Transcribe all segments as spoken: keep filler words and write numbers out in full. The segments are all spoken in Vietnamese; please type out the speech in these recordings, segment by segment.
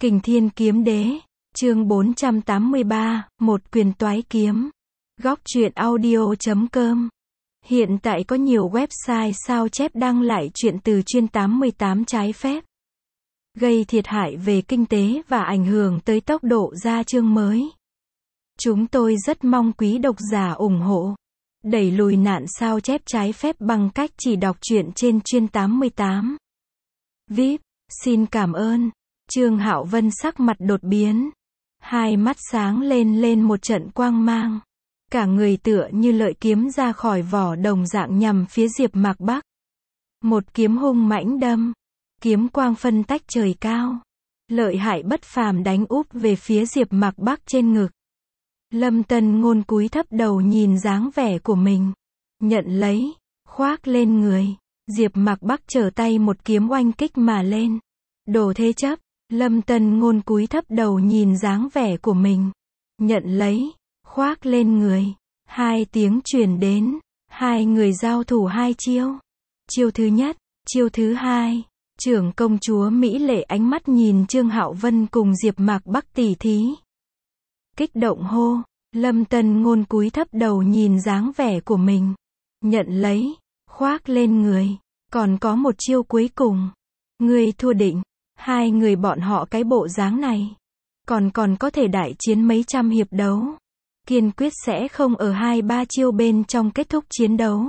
Kình Thiên Kiếm Đế, chương bốn trăm tám mươi ba, một quyền toái kiếm. Góc truyện audio chấm com. Hiện tại có nhiều website sao chép đăng lại truyện từ chuyên tám mươi tám trái phép, gây thiệt hại về kinh tế và ảnh hưởng tới tốc độ ra chương mới. Chúng tôi rất mong quý độc giả ủng hộ, đẩy lùi nạn sao chép trái phép bằng cách chỉ đọc truyện trên chuyên tám mươi tám. vê i pê, xin cảm ơn. Trương Hạo Vân sắc mặt đột biến, hai mắt sáng lên lên một trận quang mang, cả người tựa như lợi kiếm ra khỏi vỏ đồng dạng nhằm phía Diệp Mạc Bắc. Một kiếm hung mãnh đâm, kiếm quang phân tách trời cao, lợi hại bất phàm đánh úp về phía Diệp Mạc Bắc trên ngực. Lâm Tân Ngôn cúi thấp đầu nhìn dáng vẻ của mình, nhận lấy, khoác lên người. Diệp Mạc Bắc trở tay một kiếm oanh kích mà lên. Đồ thế chấp. Lâm Tân Ngôn cúi thấp đầu nhìn dáng vẻ của mình, nhận lấy, khoác lên người. Hai tiếng truyền đến, hai người giao thủ hai chiêu. Chiêu thứ nhất, chiêu thứ hai. Trưởng công chúa mỹ lệ ánh mắt nhìn Trương Hạo Vân cùng Diệp Mạc Bắc tỉ thí. Kích động hô. Lâm Tân Ngôn cúi thấp đầu nhìn dáng vẻ của mình, nhận lấy, khoác lên người. Còn có một chiêu cuối cùng. Ngươi thua định. Hai người bọn họ cái bộ dáng này, còn còn có thể đại chiến mấy trăm hiệp đấu, kiên quyết sẽ không ở hai ba chiêu bên trong kết thúc chiến đấu.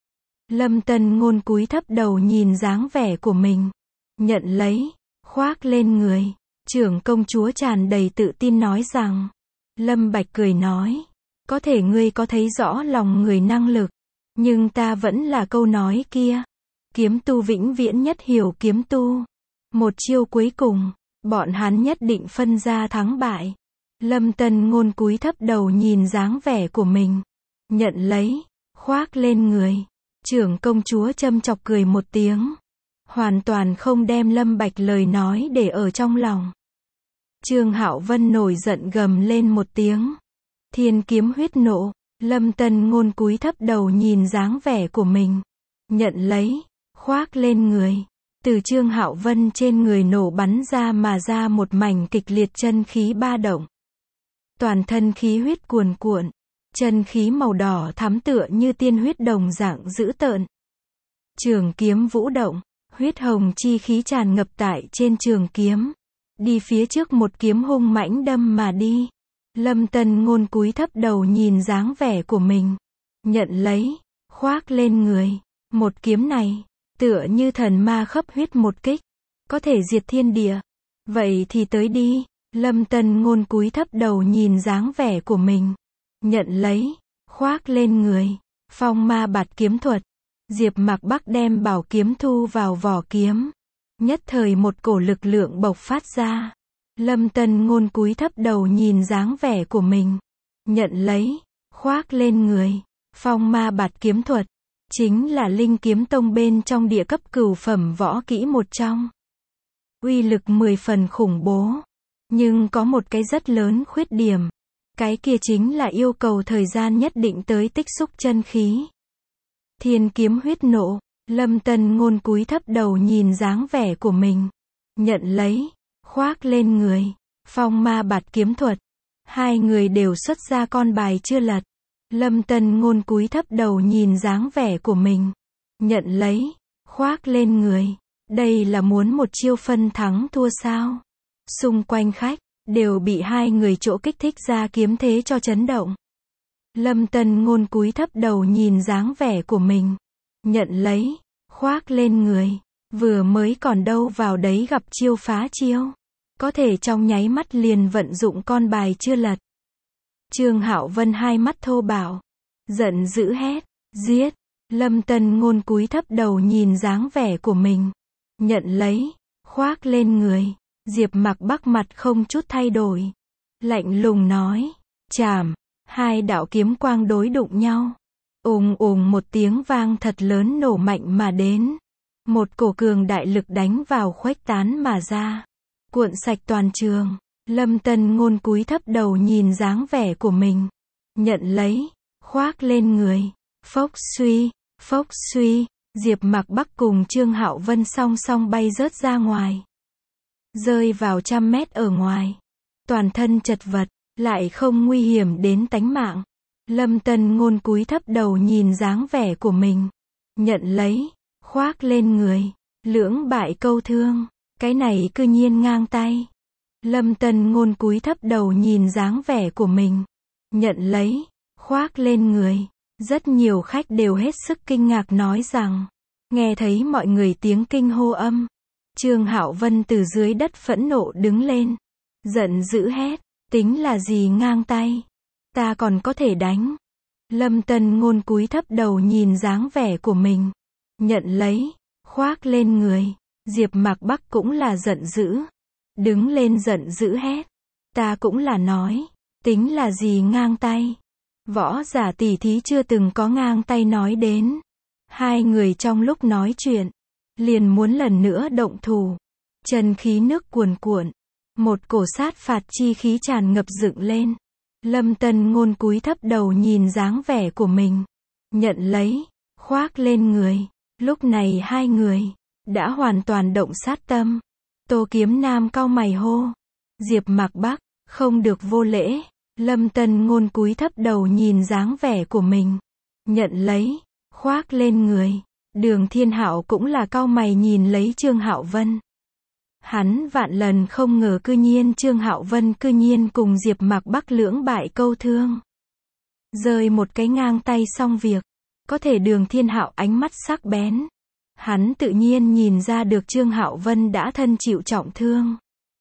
Lâm Tân Ngôn cúi thấp đầu nhìn dáng vẻ của mình, nhận lấy, khoác lên người. Trưởng công chúa tràn đầy tự tin nói rằng. Lâm Bạch cười nói, có thể ngươi có thấy rõ lòng người năng lực, nhưng ta vẫn là câu nói kia, kiếm tu vĩnh viễn nhất hiểu kiếm tu. Một chiêu cuối cùng, bọn hắn nhất định phân ra thắng bại. Lâm Tân Ngôn cúi thấp đầu nhìn dáng vẻ của mình, nhận lấy, khoác lên người. Trưởng công chúa châm chọc cười một tiếng, hoàn toàn không đem Lâm Bạch lời nói để ở trong lòng. Trương Hạo Vân nổi giận gầm lên một tiếng. Thiên kiếm huyết nộ. Lâm Tân Ngôn cúi thấp đầu nhìn dáng vẻ của mình, nhận lấy, khoác lên người. Từ Trương Hạo Vân trên người nổ bắn ra mà ra một mảnh kịch liệt chân khí ba động. Toàn thân khí huyết cuồn cuộn, chân khí màu đỏ thắm tựa như tiên huyết đồng dạng dữ tợn. Trường kiếm vũ động, huyết hồng chi khí tràn ngập tại trên trường kiếm, đi phía trước một kiếm hung mãnh đâm mà đi. Lâm Tân Ngôn cúi thấp đầu nhìn dáng vẻ của mình, nhận lấy, khoác lên người. Một kiếm này, tựa như thần ma khắp huyết một kích, có thể diệt thiên địa. Vậy thì tới đi. Lâm Tân Ngôn cúi thấp đầu nhìn dáng vẻ của mình, nhận lấy, khoác lên người. Phong ma bạt kiếm thuật. Diệp Mạc Bắc đem bảo kiếm thu vào vỏ kiếm, nhất thời một cổ lực lượng bộc phát ra. Lâm Tân Ngôn cúi thấp đầu nhìn dáng vẻ của mình, nhận lấy, khoác lên người. Phong ma bạt kiếm thuật chính là Linh Kiếm Tông bên trong địa cấp cửu phẩm võ kỹ một trong. Uy lực mười phần khủng bố, nhưng có một cái rất lớn khuyết điểm. Cái kia chính là yêu cầu thời gian nhất định tới tích xúc chân khí. Thiên kiếm huyết nộ. Lâm Tân Ngôn cúi thấp đầu nhìn dáng vẻ của mình, nhận lấy, khoác lên người. Phong ma bạt kiếm thuật. Hai người đều xuất ra con bài chưa lật. Lâm Tân Ngôn cúi thấp đầu nhìn dáng vẻ của mình, nhận lấy, khoác lên người. Đây là muốn một chiêu phân thắng thua sao? Xung quanh khách đều bị hai người chỗ kích thích ra kiếm thế cho chấn động. Lâm Tân Ngôn cúi thấp đầu nhìn dáng vẻ của mình, nhận lấy, khoác lên người. Vừa mới còn đâu vào đấy gặp chiêu phá chiêu, có thể trong nháy mắt liền vận dụng con bài chưa lật. Trương Hạo Vân hai mắt thô bạo, giận dữ hét, giết. Lâm Tân Ngôn cúi thấp đầu nhìn dáng vẻ của mình, nhận lấy, khoác lên người. Diệp Mạc Bắc mặt không chút thay đổi, lạnh lùng nói, chảm. Hai đạo kiếm quang đối đụng nhau, ùng ùng một tiếng vang thật lớn nổ mạnh mà đến. Một cổ cường đại lực đánh vào khuếch tán mà ra, cuộn sạch toàn trường. Lâm Tân Ngôn cúi thấp đầu nhìn dáng vẻ của mình, nhận lấy, khoác lên người. Phốc suy, phốc suy. Diệp Mạc Bắc cùng Trương Hạo Vân song song bay rớt ra ngoài. rơi vào trăm mét ở ngoài. Toàn thân chật vật, lại không nguy hiểm đến tánh mạng. Lâm Tân Ngôn cúi thấp đầu nhìn dáng vẻ của mình. Nhận lấy, khoác lên người. Lưỡng bại câu thương. Cái này cư nhiên ngang tay. Lâm Tân Ngôn cúi thấp đầu nhìn dáng vẻ của mình. Nhận lấy, khoác lên người. Rất nhiều khách đều hết sức kinh ngạc nói rằng, nghe thấy mọi người tiếng kinh hô âm. Trương Hạo Vân từ dưới đất phẫn nộ đứng lên. Giận dữ hét, tính là gì ngang tay? Ta còn có thể đánh. Lâm Tân Ngôn cúi thấp đầu nhìn dáng vẻ của mình. Nhận lấy, khoác lên người. Diệp Mạc Bắc cũng là giận dữ. Đứng lên giận dữ hét. Ta cũng là nói, tính là gì ngang tay? Võ giả tỷ thí chưa từng có ngang tay nói đến. Hai người trong lúc nói chuyện, liền muốn lần nữa động thủ. Chân khí nước cuồn cuộn. Một cổ sát phạt chi khí tràn ngập dựng lên. Lâm Tân Ngôn cúi thấp đầu nhìn dáng vẻ của mình. Nhận lấy, khoác lên người. Lúc này hai người đã hoàn toàn động sát tâm. Tô Kiếm Nam cau mày hô. Diệp Mạc Bắc, không được vô lễ. Lâm Tân Ngôn cúi thấp đầu nhìn dáng vẻ của mình. Nhận lấy, khoác lên người. Đường Thiên Hạo cũng là cau mày nhìn lấy Trương Hạo Vân. Hắn vạn lần không ngờ cư nhiên Trương Hạo Vân cư nhiên cùng Diệp Mạc Bắc lưỡng bại câu thương. Rơi một cái ngang tay xong việc. Có thể Đường Thiên Hạo ánh mắt sắc bén. Hắn tự nhiên nhìn ra được Trương Hạo Vân đã thân chịu trọng thương.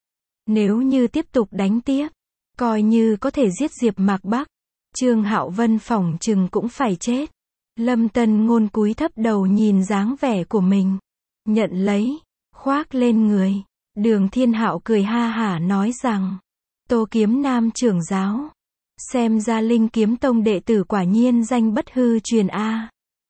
Nếu như tiếp tục đánh tiếp, coi như có thể giết Diệp Mạc Bắc, Trương Hạo Vân phỏng chừng cũng phải chết. Lâm Tân Ngôn cúi thấp đầu nhìn dáng vẻ của mình. Nhận lấy, khoác lên người. Đường Thiên Hạo cười ha hả nói rằng, Tô Kiếm Nam trưởng giáo. Xem ra Linh Kiếm Tông đệ tử quả nhiên danh bất hư truyền a.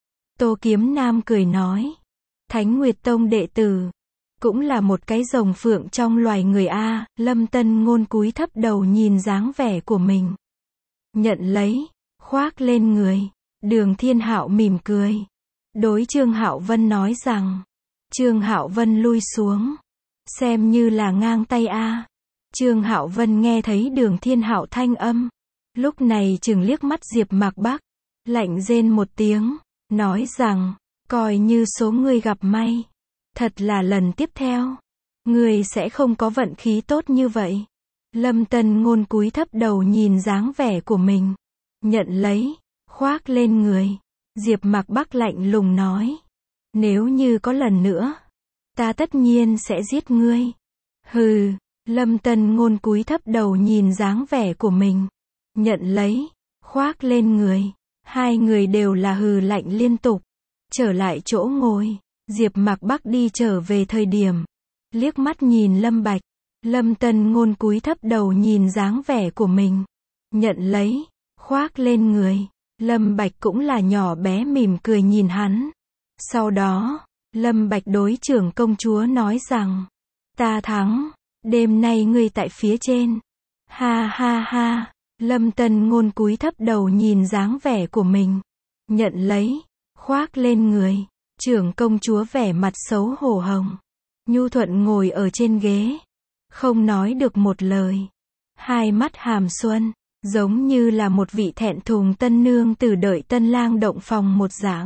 Tô Kiếm Nam cười nói, Thánh Nguyệt Tông đệ tử, cũng là một cái rồng phượng trong loài người a. Lâm Tân Ngôn cúi thấp đầu nhìn dáng vẻ của mình. Nhận lấy, khoác lên người. Đường Thiên Hạo mỉm cười. Đối Trương Hạo Vân nói rằng, Trương Hạo Vân lui xuống. Xem như là ngang tay a. Trương Hạo Vân nghe thấy Đường Thiên Hạo thanh âm. Lúc này chừng liếc mắt Diệp Mạc Bắc. Lạnh rên một tiếng. Nói rằng, coi như số ngươi gặp may. Thật là lần tiếp theo, ngươi sẽ không có vận khí tốt như vậy. Lâm Tân Ngôn cúi thấp đầu nhìn dáng vẻ của mình. Nhận lấy, khoác lên người. Diệp Mạc Bắc lạnh lùng nói. Nếu như có lần nữa, ta tất nhiên sẽ giết ngươi. Hừ, Lâm Tân Ngôn cúi thấp đầu nhìn dáng vẻ của mình. Nhận lấy, khoác lên người. Hai người đều là hừ lạnh liên tục. Trở lại chỗ ngồi. Diệp Mạc Bắc đi trở về thời điểm. Liếc mắt nhìn Lâm Bạch. Lâm Tân Ngôn cúi thấp đầu nhìn dáng vẻ của mình. Nhận lấy, khoác lên người. Lâm Bạch cũng là nhỏ bé mỉm cười nhìn hắn. Sau đó, Lâm Bạch đối trưởng công chúa nói rằng, ta thắng, đêm nay ngươi tại phía trên. Ha ha ha, Lâm Tân Ngôn cúi thấp đầu nhìn dáng vẻ của mình. Nhận lấy, khoác lên người. Trưởng công chúa vẻ mặt xấu hổ hồng. Nhu Thuận ngồi ở trên ghế. Không nói được một lời. Hai mắt hàm xuân. Giống như là một vị thẹn thùng tân nương tử đợi tân lang động phòng một dạng.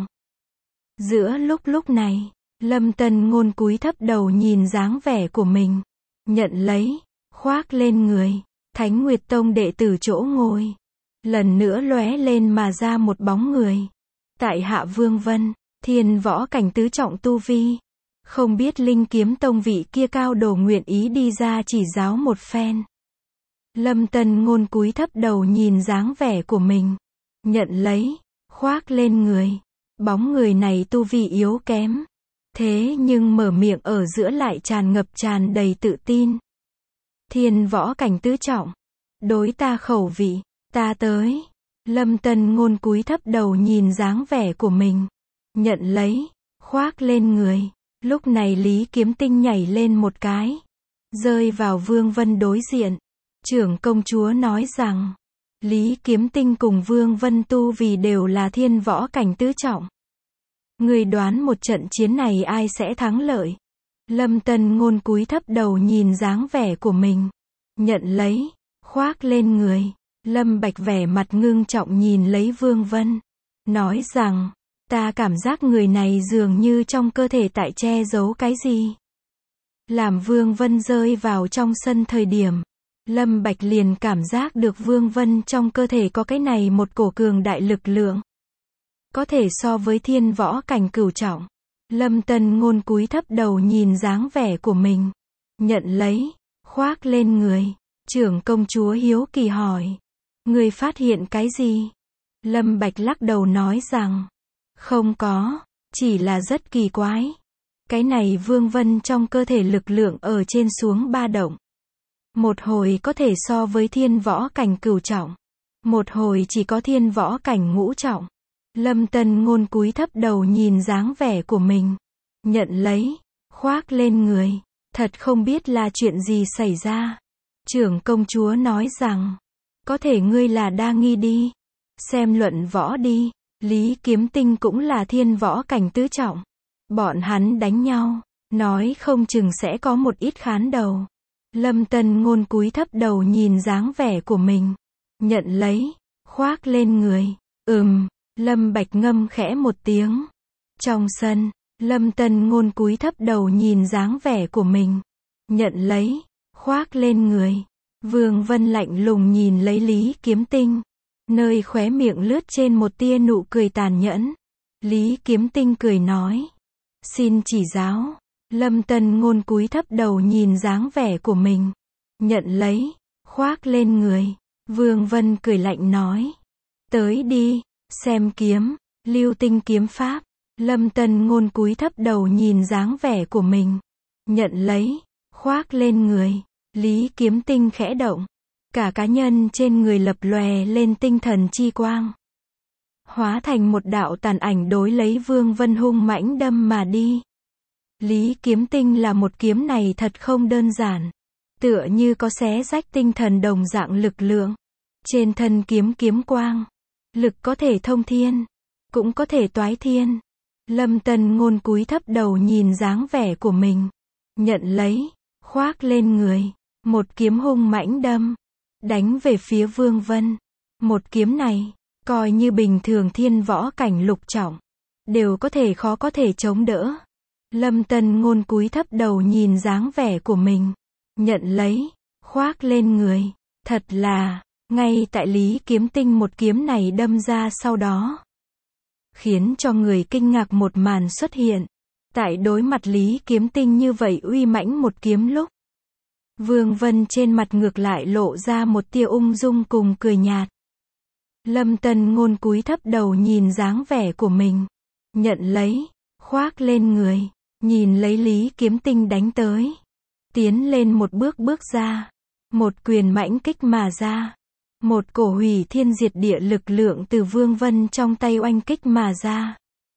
Giữa lúc lúc này, Lâm Tân Ngôn cúi thấp đầu nhìn dáng vẻ của mình. Nhận lấy, khoác lên người. Thánh Nguyệt Tông đệ tử chỗ ngồi. Lần nữa lóe lên mà ra một bóng người. Tại Hạ Vương Vân, thiên võ cảnh tứ trọng tu vi. Không biết Linh Kiếm Tông vị kia cao đồ nguyện ý đi ra chỉ giáo một phen. Lâm Tân Ngôn cúi thấp đầu nhìn dáng vẻ của mình. Nhận lấy, khoác lên người. Bóng người này tu vi yếu kém. Thế nhưng mở miệng ở giữa lại tràn ngập tràn đầy tự tin. Thiên võ cảnh tứ trọng. Đối ta khẩu vị, ta tới. Lâm Tân Ngôn cúi thấp đầu nhìn dáng vẻ của mình. Nhận lấy, khoác lên người. Lúc này Lý Kiếm Tinh nhảy lên một cái. Rơi vào Vương Vân đối diện. Trưởng công chúa nói rằng, Lý Kiếm Tinh cùng Vương Vân tu vì đều là thiên võ cảnh tứ trọng. Người đoán một trận chiến này ai sẽ thắng lợi? Lâm Tân Ngôn cúi thấp đầu nhìn dáng vẻ của mình. Nhận lấy, khoác lên người. Lâm Bạch vẻ mặt ngưng trọng nhìn lấy Vương Vân. Nói rằng, ta cảm giác người này dường như trong cơ thể tại che giấu cái gì. Làm Vương Vân rơi vào trong sân thời điểm, Lâm Bạch liền cảm giác được Vương Vân trong cơ thể có cái này một cổ cường đại lực lượng. Có thể so với thiên võ cảnh cửu trọng. Lâm Tân Ngôn cúi thấp đầu nhìn dáng vẻ của mình. Nhận lấy, khoác lên người. Trưởng công chúa hiếu kỳ hỏi. Người phát hiện cái gì? Lâm Bạch lắc đầu nói rằng, không có, chỉ là rất kỳ quái. Cái này Vương Vân trong cơ thể lực lượng ở trên xuống ba động. Một hồi có thể so với thiên võ cảnh cửu trọng. Một hồi chỉ có thiên võ cảnh ngũ trọng. Lâm Tân Ngôn cúi thấp đầu nhìn dáng vẻ của mình. Nhận lấy, khoác lên người. Thật không biết là chuyện gì xảy ra. Trưởng công chúa nói rằng, có thể ngươi là đa nghi đi. Xem luận võ đi. Lý Kiếm Tinh cũng là thiên võ cảnh tứ trọng. Bọn hắn đánh nhau, nói không chừng sẽ có một ít khán đầu. Lâm Tân Ngôn cúi thấp đầu nhìn dáng vẻ của mình. Nhận lấy, khoác lên người. Ừm, Lâm Bạch ngâm khẽ một tiếng. Trong sân, Lâm Tân Ngôn cúi thấp đầu nhìn dáng vẻ của mình. Nhận lấy, khoác lên người. Vương Vân lạnh lùng nhìn lấy Lý Kiếm Tinh. Nơi khóe miệng lướt trên một tia nụ cười tàn nhẫn. Lý Kiếm Tinh cười nói. Xin chỉ giáo. Lâm Tân Ngôn cúi thấp đầu nhìn dáng vẻ của mình. Nhận lấy, khoác lên người. Vương Vân cười lạnh nói. Tới đi, xem kiếm, lưu tinh kiếm pháp. Lâm Tân Ngôn cúi thấp đầu nhìn dáng vẻ của mình. Nhận lấy, khoác lên người. Lý Kiếm Tinh khẽ động. Cả cá nhân trên người lập lòe lên tinh thần chi quang. Hóa thành một đạo tàn ảnh đối lấy Vương Vân hung mãnh đâm mà đi. Lý Kiếm Tinh là một kiếm này thật không đơn giản. Tựa như có xé rách tinh thần đồng dạng lực lượng. Trên thân kiếm kiếm quang. Lực có thể thông thiên. Cũng có thể toái thiên. Lâm Tân Ngôn cúi thấp đầu nhìn dáng vẻ của mình. Nhận lấy, khoác lên người. Một kiếm hung mãnh đâm. Đánh về phía Vương Vân. Một kiếm này, coi như bình thường thiên võ cảnh lục trọng. Đều có thể khó có thể chống đỡ. Lâm Tân Ngôn cúi thấp đầu nhìn dáng vẻ của mình. Nhận lấy, khoác lên người. Thật là, ngay tại Lý Kiếm Tinh một kiếm này đâm ra sau đó. Khiến cho người kinh ngạc một màn xuất hiện. Tại đối mặt Lý Kiếm Tinh như vậy uy mãnh một kiếm lúc. Vương Vân trên mặt ngược lại lộ ra một tia ung dung cùng cười nhạt. Lâm Tân Ngôn cúi thấp đầu nhìn dáng vẻ của mình. Nhận lấy, khoác lên người. Nhìn lấy Lý Kiếm Tinh đánh tới. Tiến lên một bước bước ra. Một quyền mãnh kích mà ra. Một cổ hủy thiên diệt địa lực lượng từ Vương Vân trong tay oanh kích mà ra.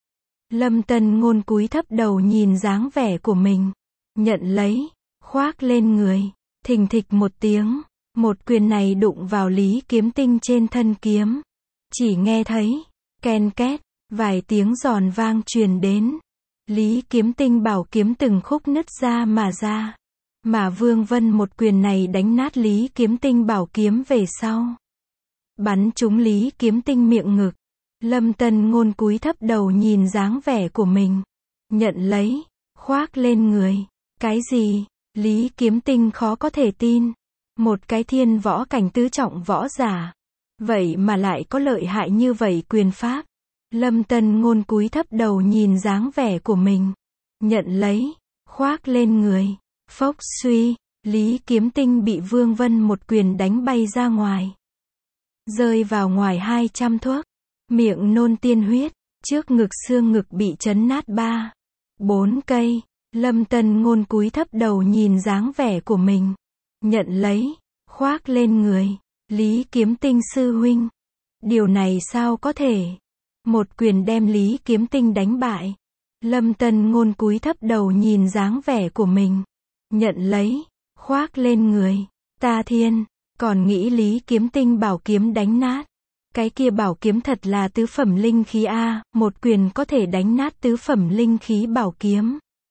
Lâm Tân Ngôn cúi thấp đầu nhìn dáng vẻ của mình. Nhận lấy, khoác lên người. Thình thịch một tiếng. Một quyền này đụng vào Lý Kiếm Tinh trên thân kiếm. Chỉ nghe thấy, ken két, vài tiếng giòn vang truyền đến. Lý Kiếm Tinh bảo kiếm từng khúc nứt ra mà ra. Mà Vương Vân một quyền này đánh nát Lý Kiếm Tinh bảo kiếm về sau. Bắn trúng Lý Kiếm Tinh miệng ngực. Lâm Tân Ngôn cúi thấp đầu nhìn dáng vẻ của mình. Nhận lấy, khoác lên người. Cái gì? Lý Kiếm Tinh khó có thể tin. Một cái thiên võ cảnh tứ trọng võ giả. Vậy mà lại có lợi hại như vậy quyền pháp. Lâm Tân Ngôn cúi thấp đầu nhìn dáng vẻ của mình. Nhận lấy, khoác lên người. Phốc suy, Lý Kiếm Tinh bị Vương Vân một quyền đánh bay ra ngoài. Rơi vào ngoài hai trăm thước. Miệng nôn tiên huyết. Trước ngực xương ngực bị chấn nát ba, bốn cây. Lâm Tân Ngôn cúi thấp đầu nhìn dáng vẻ của mình. Nhận lấy, khoác lên người. Lý Kiếm Tinh sư huynh. Điều này sao có thể? Một quyền đem Lý Kiếm Tinh đánh bại. Lâm Tân Ngôn cúi thấp đầu nhìn dáng vẻ của mình. Nhận lấy, khoác lên người. Ta thiên, còn nghĩ Lý Kiếm Tinh bảo kiếm đánh nát. Cái kia bảo kiếm thật là tứ phẩm linh khí a, một quyền có thể đánh nát tứ phẩm linh khí bảo kiếm.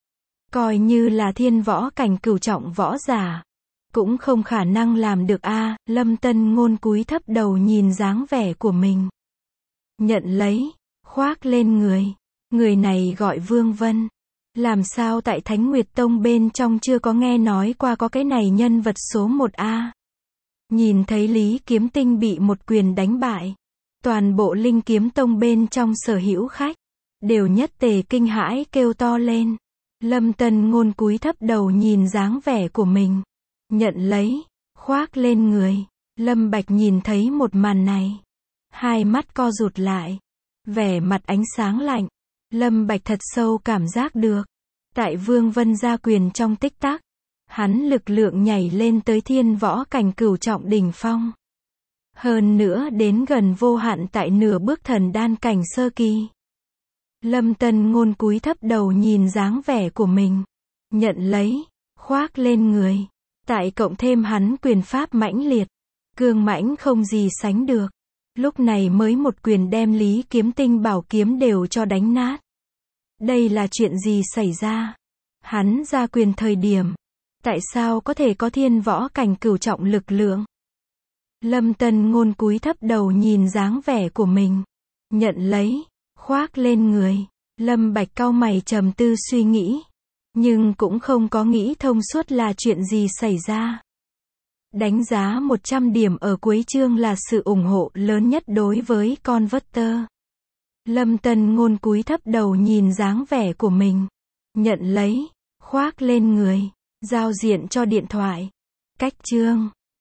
Coi như là thiên võ cảnh cửu trọng võ giả, cũng không khả năng làm được a. Lâm Tân Ngôn cúi thấp đầu nhìn dáng vẻ của mình. Nhận lấy, khoác lên người. Người này gọi Vương Vân. Làm sao tại Thánh Nguyệt Tông bên trong chưa có nghe nói qua có cái này nhân vật số một a. Nhìn thấy Lý Kiếm Tinh bị một quyền đánh bại, toàn bộ Linh Kiếm Tông bên trong sở hữu khách đều nhất tề kinh hãi kêu to lên. Lâm Tân Ngôn cúi thấp đầu nhìn dáng vẻ của mình. Nhận lấy, khoác lên người. Lâm Bạch nhìn thấy một màn này, hai mắt co rụt lại, vẻ mặt ánh sáng lạnh. Lâm Bạch thật sâu cảm giác được, tại Vương Vân ra quyền trong tích tắc, hắn lực lượng nhảy lên tới thiên võ cảnh cửu trọng đỉnh phong. Hơn nữa đến gần vô hạn tại nửa bước thần đan cảnh sơ kỳ. Lâm Tân Ngôn cúi thấp đầu nhìn dáng vẻ của mình. Nhận lấy, khoác lên người. Tại cộng thêm hắn quyền pháp mãnh liệt, cương mãnh không gì sánh được. Lúc này mới một quyền đem Lý Kiếm Tinh bảo kiếm đều cho đánh nát. Đây là chuyện gì xảy ra? Hắn ra quyền thời điểm, tại sao có thể có thiên võ cảnh cửu trọng lực lượng? Lâm Tân Ngôn cúi thấp đầu nhìn dáng vẻ của mình. Nhận lấy, khoác lên người. Lâm Bạch cau mày trầm tư suy nghĩ, nhưng cũng không có nghĩ thông suốt là chuyện gì xảy ra. Đánh giá một trăm điểm ở cuối chương là sự ủng hộ lớn nhất đối với Converter. Lâm Tân Ngôn cúi thấp đầu nhìn dáng vẻ của mình. Nhận lấy, khoác lên người. Giao diện cho điện thoại. Cách chương